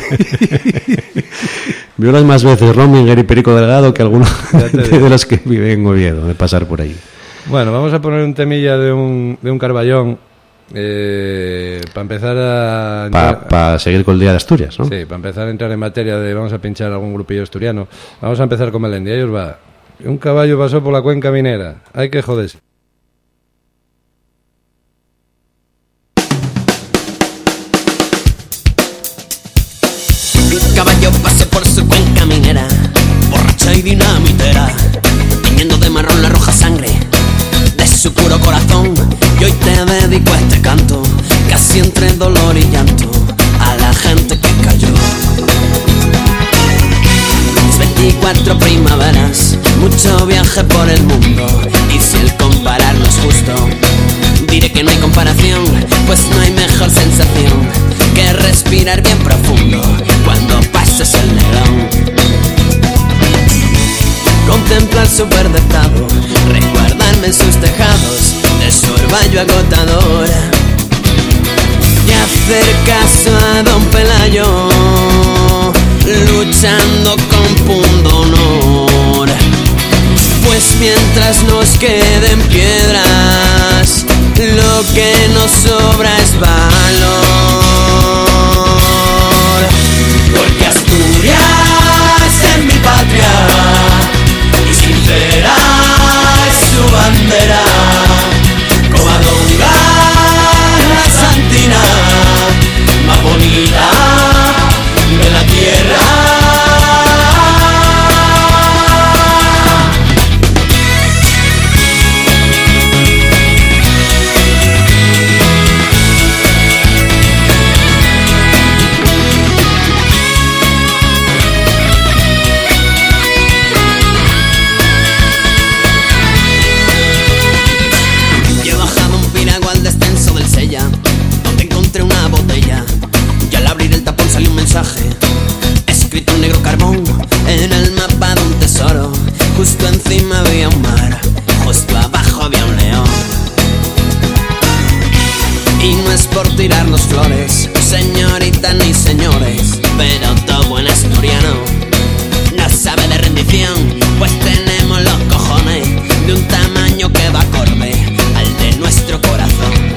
Violas más veces Rominger y Perico Delgado que algunos de los que viven en Oviedo, de pasar por ahí. Bueno, vamos a poner un temilla de un Carballón. Para empezar a... Para seguir con el Día de Asturias, ¿no? Sí, para empezar a entrar en materia de... Vamos a pinchar algún grupillo asturiano. Vamos a empezar con Melendi. Ahí os va. Un caballo pasó por la cuenca minera. Hay que joderse. Un caballo pasó por su cuenca minera, borracha y dinamitera, tiñendo de marrón la roja sangre de su puro corazón. Y hoy te dedico a este canto, casi entre dolor y llanto, a la gente que cayó. Mis 24 primaveras, mucho viaje por el mundo, y si el comparar no es justo, diré que no hay comparación, pues no hay mejor sensación que respirar bien profundo cuando pases el Nerón. Contemplar su verde estado, resguardar resguardarme en sus tejados de su orvallo agotador y hacer caso a don Pelayo, luchando con pundonor. Pues mientras nos queden piedras, lo que nos sobra es valor. Porque Asturias es mi patria y sincera es su bandera. Covadonga, la santina más bonita de la tierra. Escrito en negro carbón en el mapa de un tesoro. Justo encima había un mar, justo abajo había un león. Y no es por tirarnos flores, señoritas ni señores, pero todo buen asturiano no sabe de rendición, pues tenemos los cojones de un tamaño que va acorde al de nuestro corazón.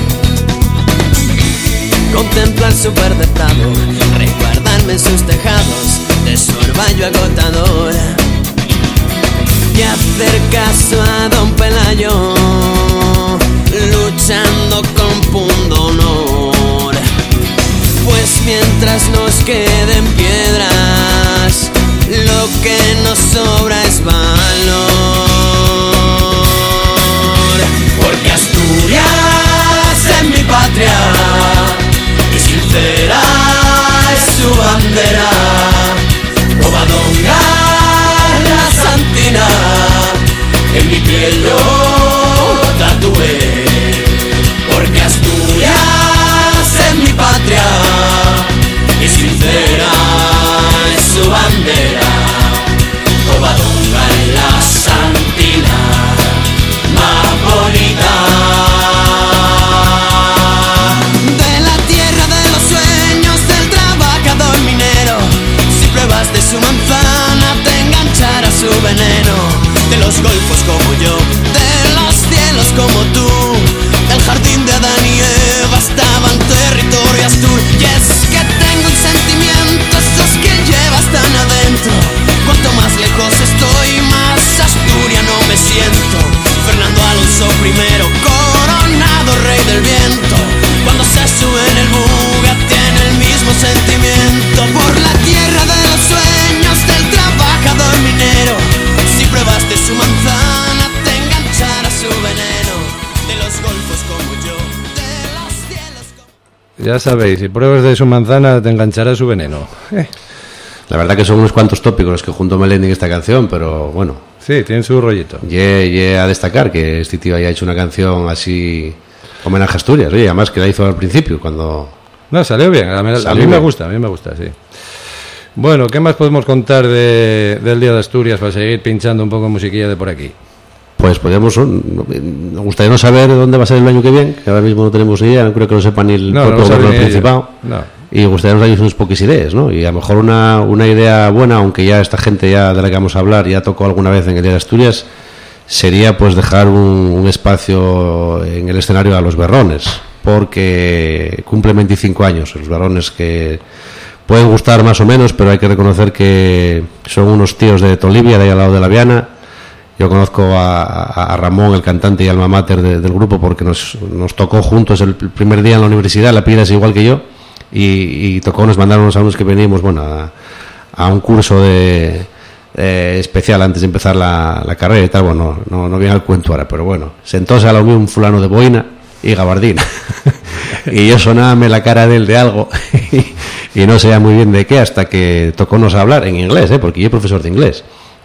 Contemplar su verde prado, resguardarme en sus tejados de su orvallo agotador y hacer caso a don Pelayo, luchando con pundonor. Pues mientras nos queden piedras, lo que nos sobra es valor. Porque Asturias es mi patria y sincera es su bandera. Covadonga, la santina, en mi piel yo tatué. Porque Asturias es mi patria y sincera es su bandera. Covadonga, la santina más bonita. De su manzana te enganchará su veneno. De los golfos como yo, de los cielos como tú. El jardín de Adán y Eva estaba en territorio astur. Y es que tengo un sentimiento, esos que llevas tan adentro. Cuanto más lejos estoy, más asturiano me siento. Fernando Alonso primero, coronado rey del viento. Cuando se sube en el Buga tiene el mismo sentimiento. Por la tierra de los sueños del trabajador minero. Si pruebas de su manzana te enganchará su veneno. De los golfos como yo, de los cielos como... Ya sabéis, si pruebas de su manzana te enganchará su veneno. La verdad que son unos cuantos tópicos los que junto Melendi en esta canción, pero bueno. Sí, tiene su rollito. Y a destacar que este tío haya hecho una canción así, homenaje a Asturias, oye, además que la hizo al principio, cuando... No, salió bien, a mí me gusta, sí. Bueno, ¿qué más podemos contar del Día de Asturias para seguir pinchando un poco musiquilla de por aquí? Pues podríamos, nos gustaría no saber dónde va a ser el año que viene, que ahora mismo no tenemos idea, no creo que lo sepa ni el propio gobierno del Principado. No. Y gustaría darles unas pocas ideas, ¿no? Y a lo mejor una idea buena, aunque ya esta gente ya de la que vamos a hablar ya tocó alguna vez en el Día de Asturias, sería pues dejar un espacio en el escenario a los Berrones, porque cumplen 25 años, los Berrones, que pueden gustar más o menos, pero hay que reconocer que son unos tíos de Tolivia, de ahí al lado de la Viana. Yo conozco a Ramón, el cantante y alma mater del grupo, porque nos tocó juntos el primer día en la universidad. La Piedra es igual que yo, y tocó, nos mandaron unos alumnos que venimos, bueno, a un curso especial antes de empezar la carrera y tal. Bueno, no viene al cuento ahora, pero bueno, sentóse a lo mío un fulano de boina y gabardina y yo sonábame la cara de él de algo y no sabía muy bien de qué, hasta que tocónos hablar en inglés, porque yo profesor de inglés.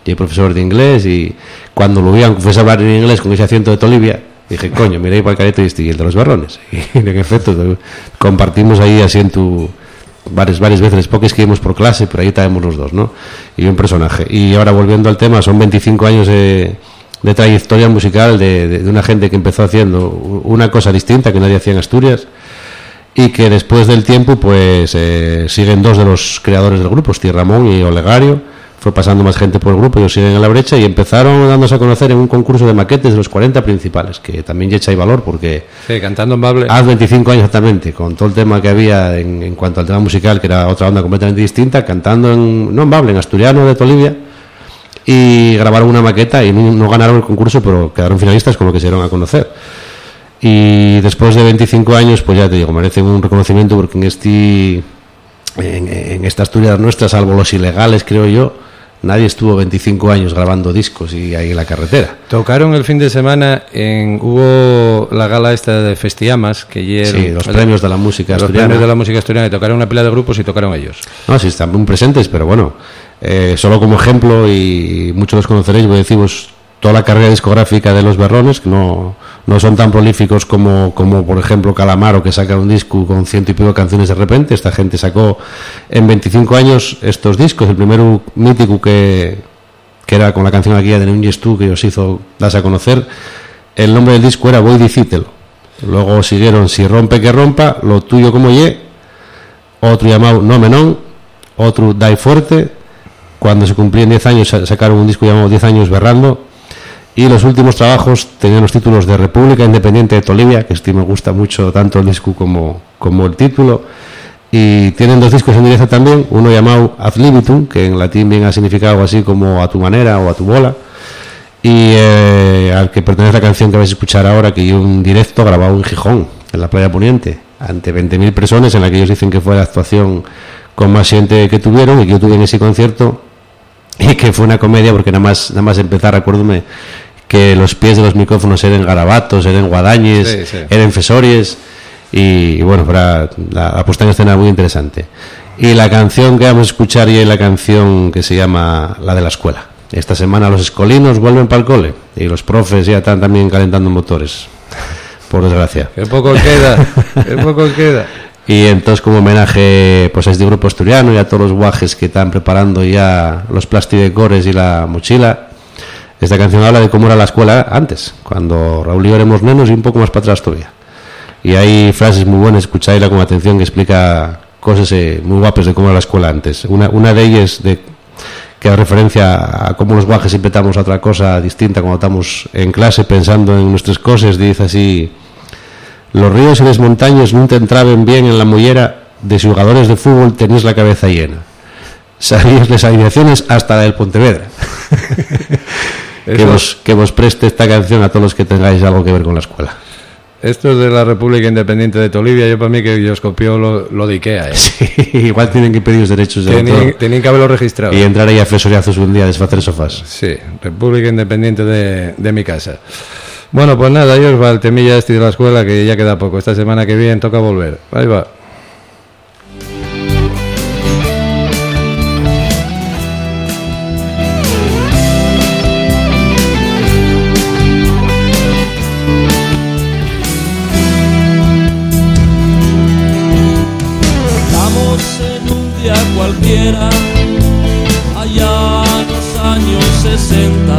Y cuando lo vi, aunque fuese a hablar en inglés con ese acento de Tolivia, dije, coño, mira ahí para el careto y este y el de los Berrones. Y en efecto, compartimos ahí asiento varias veces, porque escribimos por clase, pero ahí estábamos los dos, ¿no? Y un personaje. Y ahora volviendo al tema, son 25 años de de trayectoria musical de una gente que empezó haciendo una cosa distinta que nadie hacía en Asturias, y que después del tiempo pues siguen dos de los creadores del grupo, Steve Ramón y Olegario. Fue pasando más gente por el grupo, ellos siguen en la brecha, y empezaron dándose a conocer en un concurso de maquetes de los 40 principales, que también ya echa y valor, porque sí, cantando en Bable hace 25 años exactamente, con todo el tema que había en cuanto al tema musical, que era otra onda completamente distinta, cantando no en Bable, en asturiano de Tolivia, y grabaron una maqueta y no ganaron el concurso, pero quedaron finalistas, con lo que se dieron a conocer. Y después de 25 años, pues ya te digo, merecen un reconocimiento, porque en esta Asturias nuestra, salvo los ilegales, creo yo, nadie estuvo 25 años grabando discos y ahí en la carretera. Tocaron el fin de semana, hubo la gala esta de Festiamas, que sí, los premios de la música asturiana. Los premios de la música asturiana, y tocaron una pila de grupos y tocaron ellos. No, sí, están muy presentes, pero bueno, solo como ejemplo, y muchos los conoceréis, voy a deciros toda la carrera discográfica de Los Berrones, que no son tan prolíficos como por ejemplo Calamaro, que saca un disco con 100 y pico canciones de repente. Esta gente sacó en 25 años estos discos. El primero mítico que era con la canción aquí de Núñez Tú, que os hizo darse a conocer. El nombre del disco era Voy Dicítelo. Luego siguieron Si rompe que rompa, Lo tuyo como ye, otro llamado No Menón, otro Dai Fuerte. Cuando se cumplían 10 años sacaron un disco llamado 10 años berrando. Y los últimos trabajos tenían los títulos de República Independiente de Tolivia, que me gusta mucho tanto el disco como el título. Y tienen dos discos en directo también, uno llamado Ad Libitum, que en latín viene a significar algo así como a tu manera o a tu bola, y al que pertenece la canción que vais a escuchar ahora, que hay un directo grabado en Gijón, en la Playa Poniente, ante 20.000 personas, en la que ellos dicen que fue la actuación con más gente que tuvieron, y que yo tuve en ese concierto, y que fue una comedia, porque nada más empezar, acuérdome que los pies de los micrófonos eran garabatos, eran guadañes, sí. Eran fesories, y bueno, la puesta en escena muy interesante. Y la canción que vamos a escuchar ya es la canción que se llama La de la Escuela. Esta semana los escolinos vuelven para el cole, y los profes ya están también calentando motores, por desgracia. Qué poco queda. Y entonces, como homenaje pues a este grupo asturiano y a todos los guajes que están preparando ya los plastidecores y la mochila, esta canción habla de cómo era la escuela antes, cuando Raúl y yo éramos nenos, y un poco más para atrás todavía. Y hay frases muy buenas, escuchadla con atención, que explica cosas muy guapas de cómo era la escuela antes. Una de ellas que da referencia a cómo los guajes siempre estamos a otra cosa distinta cuando estamos en clase pensando en nuestras cosas. Dice así: los ríos y las montañas nunca entraban bien en la mollera de jugadores de fútbol, tenéis la cabeza llena. Sabíais las alineaciones hasta la del Pontevedra. que vos preste esta canción a todos los que tengáis algo que ver con la escuela. Esto es de la República Independiente de Tolivia. Yo, para mí, que yo os copió lo de Ikea. Sí, igual tienen que pedir los derechos de autor. Tienen que haberlo registrado. Y entrar ahí a fesoriazos un día a desfacer sofás. Sí, República Independiente de mi casa. Bueno, pues nada, yo os va el temilla este de la escuela, que ya queda poco. Esta semana que viene toca volver. Ahí va. Cualquiera, allá en los años 60,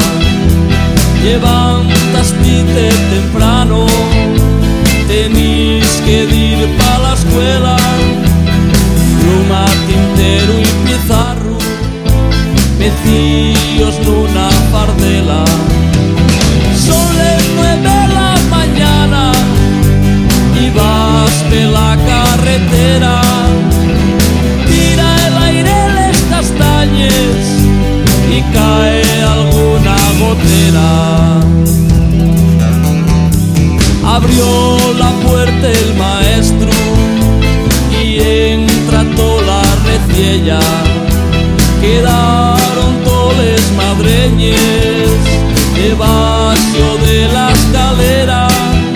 levantaste temprano, tenís que ir para la escuela, pluma, tintero y pizarro, metidos en una fardela. Son las 9 de la mañana y vas por la carretera. Y cae alguna gotera. Abrió la puerta el maestro y entra toda la reciella. Quedaron toles madreñes debajo de la escalera.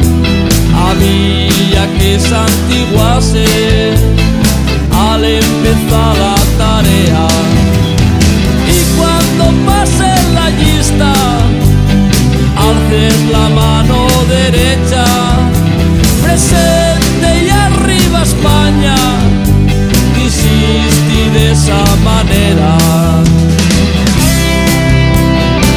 Había que santiguarse al empezar la tarea. Cuando pase la lista, alces la mano derecha, presente y arriba España, quisiste de esa manera.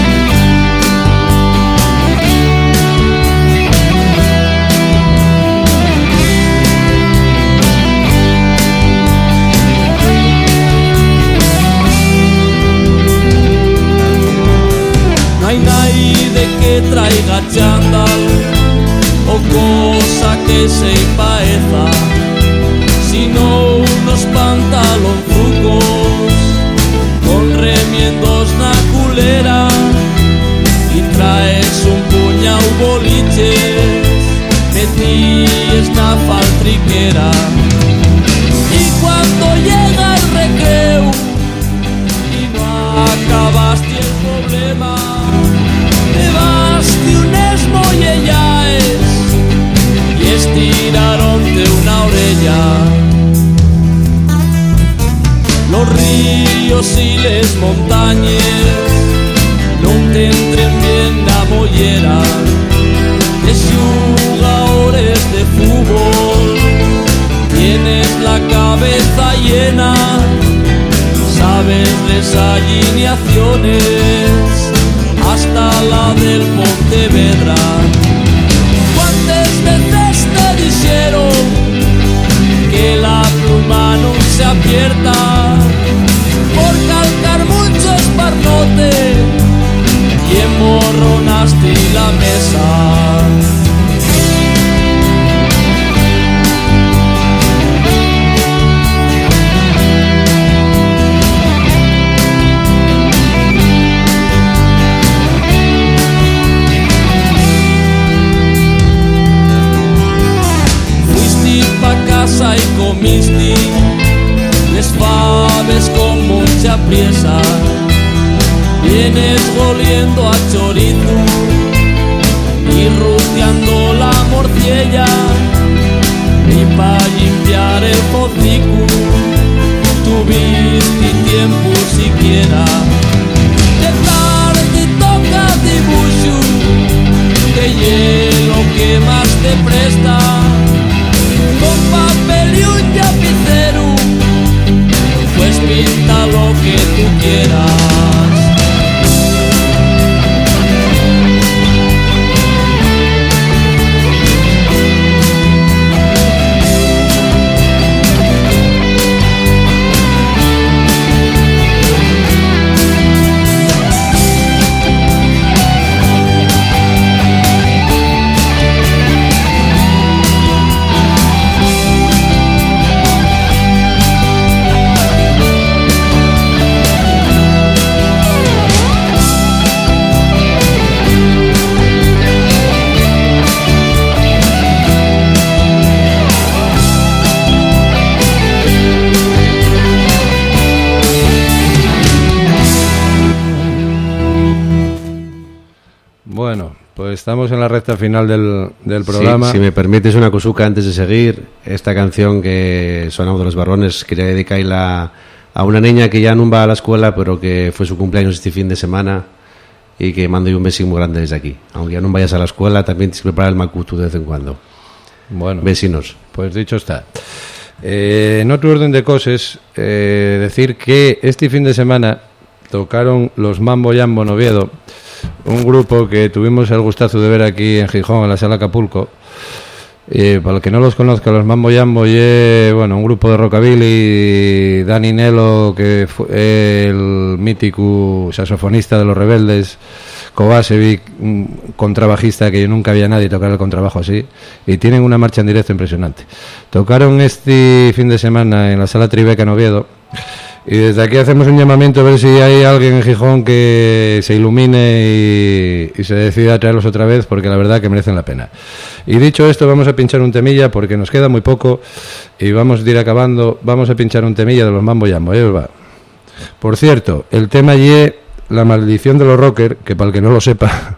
que traiga chándal o cosa que se paeza, sino unos pantalonzucos con remiendos na culera y traes un puñau boliches metíes na faltriquera. Y cuando llega el recreo y no acabaste el problema, te vas de un esmoyellaes y estiraronte una orella. Los ríos y les montañes no te entren bien la mollera, de jugadores de fútbol tienes la cabeza llena, sabes las alineaciones hasta la del Pontevedra. ¿Cuántas veces te dijeron que la pluma no se abierta por calcar mucho esparnote y emborronaste la mesa? Y comiste les faves con mucha priesa, vienes oliendo a chorizo y ruteando la morcilla, y pa' limpiar el hocico tuviste tiempo siquiera. De tarde toca dibujo, de hielo que más te presta, con papel y un lapicero, pues pinta lo que tú quieras. Bueno, pues estamos en la recta final del programa. Sí, si me permites una cosuca antes de seguir, esta canción que sonamos de Los Barrones quería dedicarla a una niña que ya no va a la escuela, pero que fue su cumpleaños este fin de semana y que mando un besín muy grande desde aquí. Aunque ya no vayas a la escuela, también te prepara el macutu de vez en cuando. Bueno, vecinos. Pues dicho está. En otro orden de cosas, decir que este fin de semana tocaron los Mambo Jambo en Oviedo, un grupo que tuvimos el gustazo de ver aquí en Gijón, en la Sala Acapulco. Para el que no los conozca, los Mambo Jambo es un grupo de rockabilly. Dani Nelo, que fue el mítico saxofonista de Los Rebeldes, Kovacevic, un contrabajista que yo nunca había nadie tocar el contrabajo así, y tienen una marcha en directo impresionante. Tocaron este fin de semana en la Sala Tribeca en Oviedo, y desde aquí hacemos un llamamiento a ver si hay alguien en Gijón que se ilumine y se decida a traerlos otra vez, porque la verdad que merecen la pena. Y dicho esto, vamos a pinchar un temilla porque nos queda muy poco y vamos a ir acabando. Vamos a pinchar un temilla de los Mambo Jambo. Por cierto, el tema y la maldición de los rockers, que para el que no lo sepa,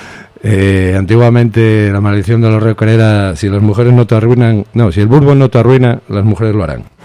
antiguamente la maldición de los rockers era: si las mujeres no te arruinan, no, si el bourbon no te arruina, las mujeres lo harán.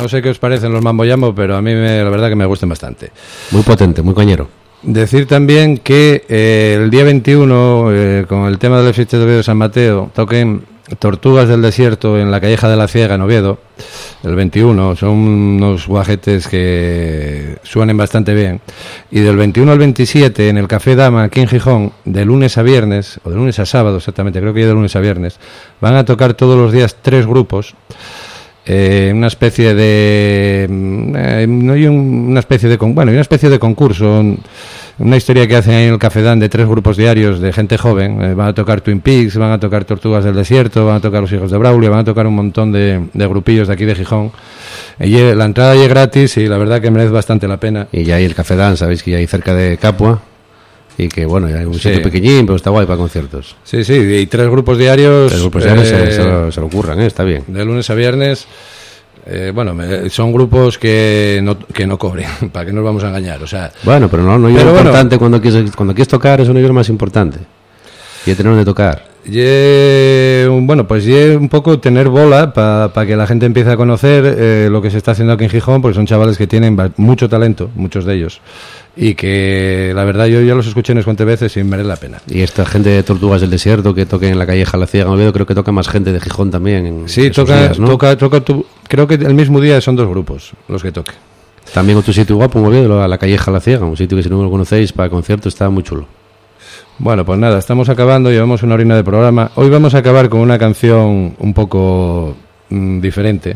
No sé qué os parecen los Mambo Jambo, pero a mí la verdad que me gustan bastante. Muy potente, muy cañero. Decir también que el día 21, con el tema del fiesta de Oviedo de San Mateo, toquen Tortugas del Desierto en la Calleja de la Ciega en Oviedo, el 21, son unos guajetes que suenan bastante bien. Y del 21 al 27 en el Café Dama aquí en Gijón, de lunes a viernes, o de lunes a sábado exactamente, creo que ya de lunes a viernes, van a tocar todos los días 3 grupos. Una especie de una especie de concurso, una historia que hacen ahí en el Café Dan de 3 grupos diarios de gente joven. Van a tocar Twin Peaks, van a tocar Tortugas del Desierto, van a tocar Los Hijos de Braulio, van a tocar un montón de grupillos de aquí de Gijón. La entrada ya es gratis y la verdad que merece bastante la pena. Y ya hay el Café Dan, sabéis que ya hay cerca de Capua. Y que bueno, ya hay un sitio pequeñín, pero está guay para conciertos. Sí, y 3 grupos diarios. 3 grupos diarios se lo ocurran, está bien. De lunes a viernes. Son grupos que no cobren, para que nos vamos a engañar, o sea. Bueno, pero no es importante cuando quieres tocar, eso no es lo más importante. Y tener donde tocar. Pues un poco tener bola para que la gente empiece a conocer lo que se está haciendo aquí en Gijón, porque son chavales que tienen mucho talento, muchos de ellos, y que la verdad yo ya los escuché unas cuantas veces y merece la pena. Y esta gente de Tortugas del Desierto que toquen en la Calleja La Ciega en Oviedo, creo que toca más gente de Gijón también. Sí, toca, creo que el mismo día son 2 grupos los que toquen. También otro sitio guapo en Oviedo, la Calleja La Ciega, un sitio que si no lo conocéis para conciertos está muy chulo. Bueno, pues nada, estamos acabando, llevamos una horita de programa. Hoy vamos a acabar con una canción un poco diferente.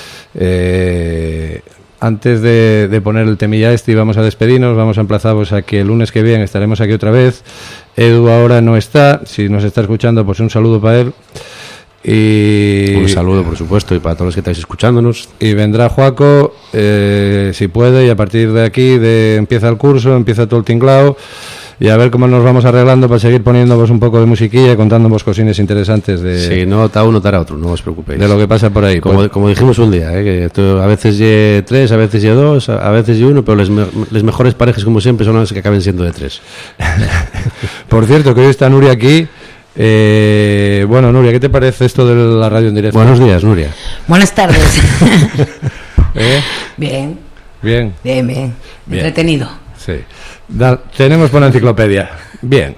Antes de poner el temilla y vamos a despedirnos, vamos a emplazaros a que el lunes que viene estaremos aquí otra vez. Edu ahora no está, si nos está escuchando, pues un saludo para él. Y un saludo, por supuesto, y para todos los que estáis escuchándonos. Y vendrá Joaco, si puede, y a partir de aquí empieza el curso, empieza todo el tinglao. Y a ver cómo nos vamos arreglando para seguir poniéndonos un poco de musiquilla, contándonos cosines interesantes de... Sí, no ta uno, tará otro, no os preocupéis. De lo que pasa por ahí. Como dijimos un día, que esto, a veces ye 3, a veces ye 2, a veces ye 1, pero las mejores parejas, como siempre, son las que acaben siendo de 3. Por cierto, que hoy está Nuria aquí. Bueno, Nuria, ¿qué te parece esto de la radio en directo? Buenos días, Nuria. Buenas tardes. Bien. Entretenido. Sí. Tenemos buena enciclopedia. Bien.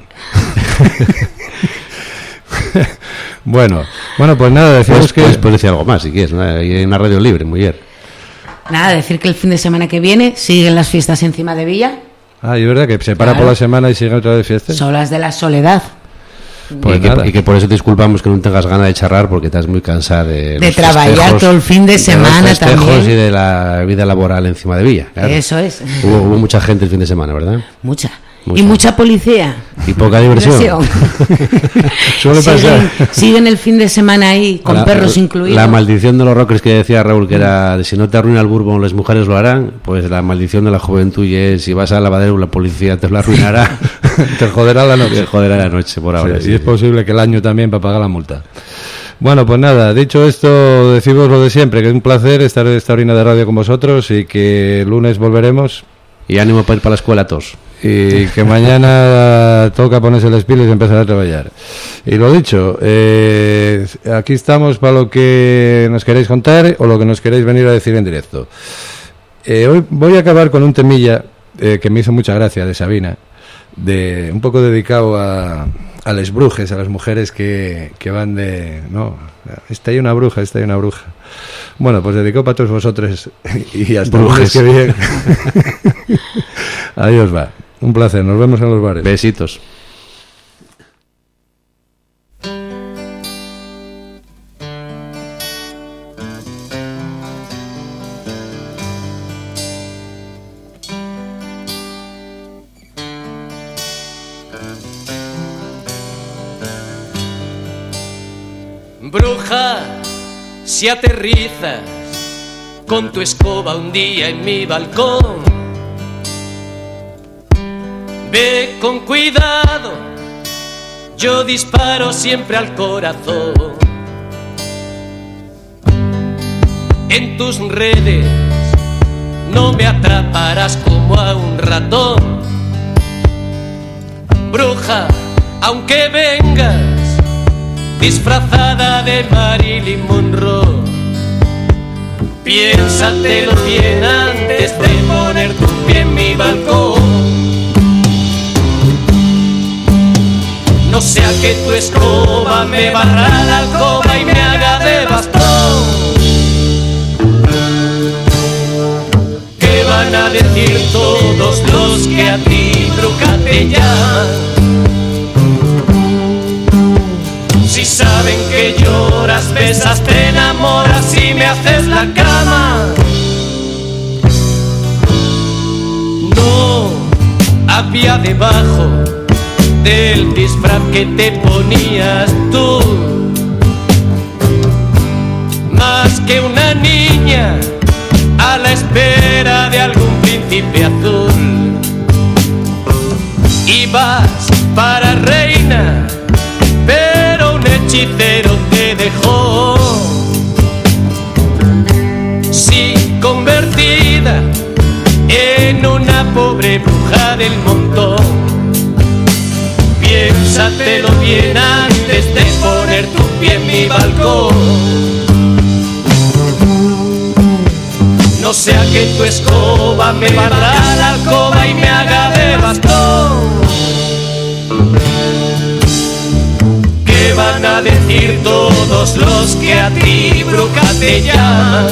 Bueno, pues nada, decimos que... Puedes decir algo más si quieres, ¿no? Hay una radio libre, muy bien. Nada, decir que el fin de semana que viene siguen las fiestas encima de Villa. Ah, y es verdad que se para por la semana y sigue otra vez fiestas. Son las de la Soledad. Pues y que por eso te disculpamos que no tengas ganas de charrar, porque estás muy cansada de trabajar todo el fin de semana los festejos también. Y de la vida laboral encima de Villa, claro. Eso es. Hubo mucha gente el fin de semana, ¿verdad? Mucha. Y mucha policía. Y poca diversión. Suele pasar. Siguen el fin de semana ahí, con perros incluidos. La maldición de los rockers que decía Raúl, que era, si no te arruina el bourbon, las mujeres lo harán. Pues la maldición de la juventud es, si vas al lavadero, la policía te lo arruinará. Te joderá la noche. Te joderá la noche, por ahora. Sí, y es posible que el año también para pagar la multa. Bueno, pues nada, dicho esto, decimos lo de siempre, que es un placer estar en esta orina de radio con vosotros y que el lunes volveremos. Y ánimo para ir para la escuela a todos. Y que mañana toca ponerse las pilas y empezar a trabajar. Y lo dicho, aquí estamos para lo que nos queréis contar o lo que nos queréis venir a decir en directo. Hoy voy a acabar con un temilla que me hizo mucha gracia, de Sabina, un poco dedicado a las brujes, a las mujeres que van de... No, está ahí una bruja. Bueno, pues dedicado para todos vosotros y hasta el lunes que viene. Adiós, va. Un placer, nos vemos en los bares. Besitos. Bruja, si aterrizas con tu escoba un día en mi balcón, ve con cuidado, yo disparo siempre al corazón. En tus redes no me atraparás como a un ratón. Bruja, aunque vengas disfrazada de Marilyn Monroe, Piénsatelo bien antes de poner tu pie en mi balcón. No sea que tu escoba me barra la alcoba y me haga de bastón. ¿Qué van a decir todos los que a ti bruja te llaman? Si saben que lloras, besas, te enamoras y me haces la cama. No había debajo del disfraz que te ponías tú más que una niña a la espera de algún príncipe azul. Ibas para reina, pero un hechicero te dejó. Sí, convertida en una pobre bruja del montón. Piénsatelo bien antes de poner tu pie en mi balcón. No sea que tu escoba me barra la alcoba y me haga de bastón. ¿Qué van a decir todos los que a ti bruja te llaman?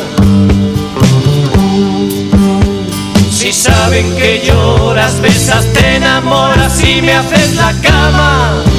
Si saben que lloras, besas, te enamoras y me haces la cama.